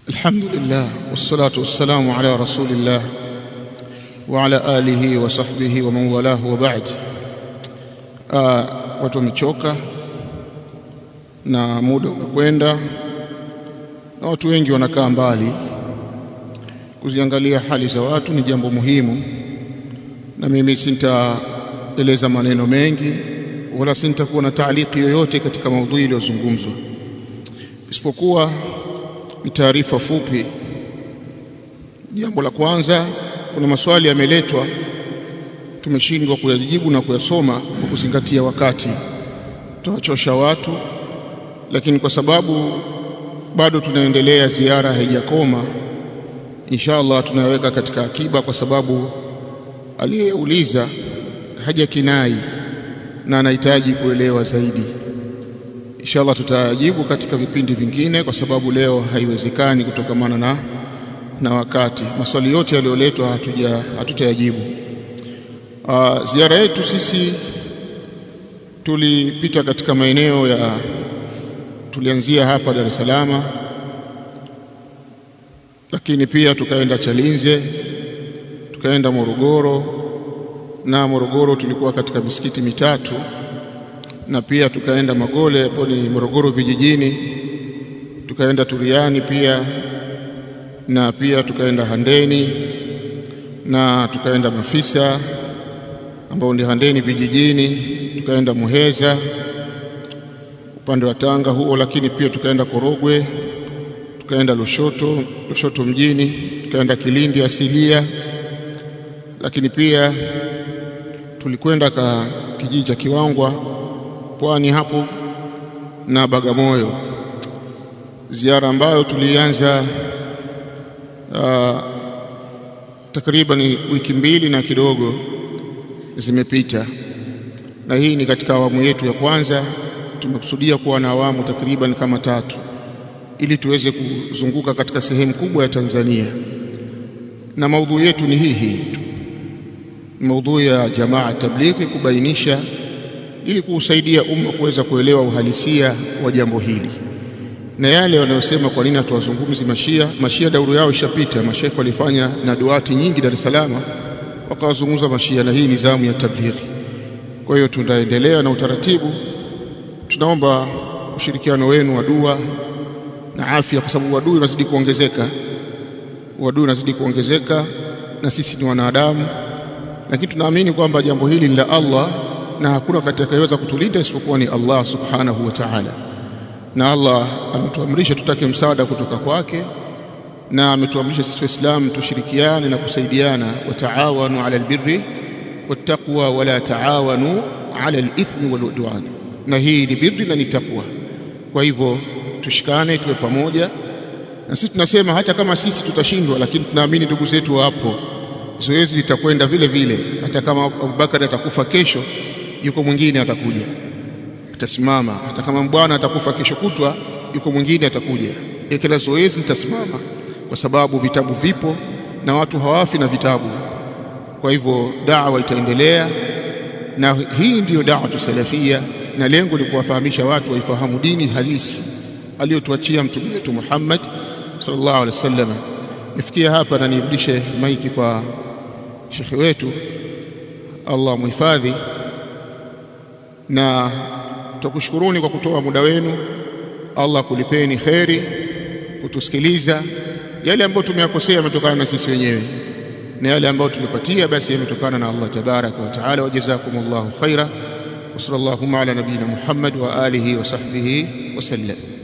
Alhamdulillah wassalatu wassalamu ala rasulillah wa ala alihi wa sahbihi wa man walahu wa ba'd. Watu wamechoka na muda umekwenda na watu wengi wanakaa mbali. Kuziangalia hali za watu ni jambo muhimu, na mimi sintaeleza maneno mengi wala sintakuwa na taaliki yoyote katika maudhui iliyozungumzwa, isipokuwa ni taarifa fupi. Jambo la kwanza, kuna maswali yameletwa tumeshindwa kuyajibu na kuyasoma kwa kuzingatia wakati, tutawachosha watu, lakini kwa sababu bado tunaendelea, ziara haijakoma, inshallah tunaweka katika akiba, kwa sababu aliyeuliza hajakinai na anahitaji kuelewa zaidi. Inshallah tutajibu katika vipindi vingine, kwa sababu leo haiwezekani kutokamana na wakati. Maswali yote yaliyoletwa hatutayajibu. Ziara yetu sisi tulipita katika maeneo tulianzia hapa Dar es Salaam, lakini pia tukaenda Chalinze, tukaenda Morogoro, na Morogoro tulikuwa katika misikiti mitatu, na pia tukaenda Magole hapo ni Morogoro vijijini, tukaenda Turiani pia, na pia tukaenda Handeni, na tukaenda Mafisa ambao ni Handeni vijijini, tukaenda Muheza upande wa Tanga huo, lakini pia tukaenda Korogwe, tukaenda Lushoto mjini, tukaenda Kilindi asilia, lakini pia tulikwenda kijiji cha Kiwangwa Pwani hapo na Bagamoyo. Ziara ambayo tulianza takriban wiki mbili na kidogo zimepita, na hii ni katika awamu yetu ya kwanza. Tumekusudia kuwa na awamu takriban kama 3 ili tuweze kuzunguka katika sehemu kubwa ya Tanzania, na maudhui yetu ni hii maudhui ya Jamaa Tablighi, kubainisha ili kuusaidia umma kuweza kuelewa uhalisia wa jambo hili, na yale wanayosema kwa nini tuwazungumzi mashia dauru yao ishapita. Mashaikh walifanya na duati nyingi Dar es Salaam wakawazungumza mashia, na hii nizamu ya tablighi. Kwa hiyo tunaendelea na utaratibu. Tunaomba ushirikiano wenu wa dua na afya, kwa sababu wadui unazidi kuongezeka, na sisi ni wanadamu, lakini tunaamini kwamba jambo hili ni la Allah na hakuna atakayeweza kutulinda isipokuwa ni Allah subhanahu wa ta'ala. Na Allah ametuamrisha tutake msaada kutoka kwake, na ametuamrisha sisi Waislamu tushirikiane na kusaidiana, wataawanu ala albirri wattaqwa wala taawanu ala alithmi waludwan, na hii ni birri na ni takwa. Kwa hivyo tushikane, tuwe pamoja, na sisi tunasema hata kama sisi tutashindwa, lakini tunaamini ndugu zetu wapo, zoezi litakwenda vile vile. Hata kama Abubakar atakufa kesho, yuko mwingine atakuja atasimama. Hata kama bwana atakufa kesho kutwa, yuko mwingine atakuja. Kila zoezi litasimama, kwa sababu vitabu vipo na watu hawafi na vitabu. Kwa hivyo da'wa itaendelea, na hii ndiyo da'wa salafia, na lengo ni kuwafahamisha watu waifahamu dini halisi aliyotuachia mtume wetu Muhammad sallallahu alaihi wasallam. Nifikia hapa na nirudishe maiki kwa shekhi wetu, Allah muhifadhi, na tukushukuruni kwa kutoa muda wenu. Allah kulipeni kheri kutusikiliza. Yale ambayo tumeyakosea yametokana na sisi wenyewe, na yale ambayo tumepatia basi yametokana na Allah tabaraka wa taala. Wajazakumullahu khaira, wa sallallahu ala nabiyina Muhammad wa alihi wa sahbihi wa sallam.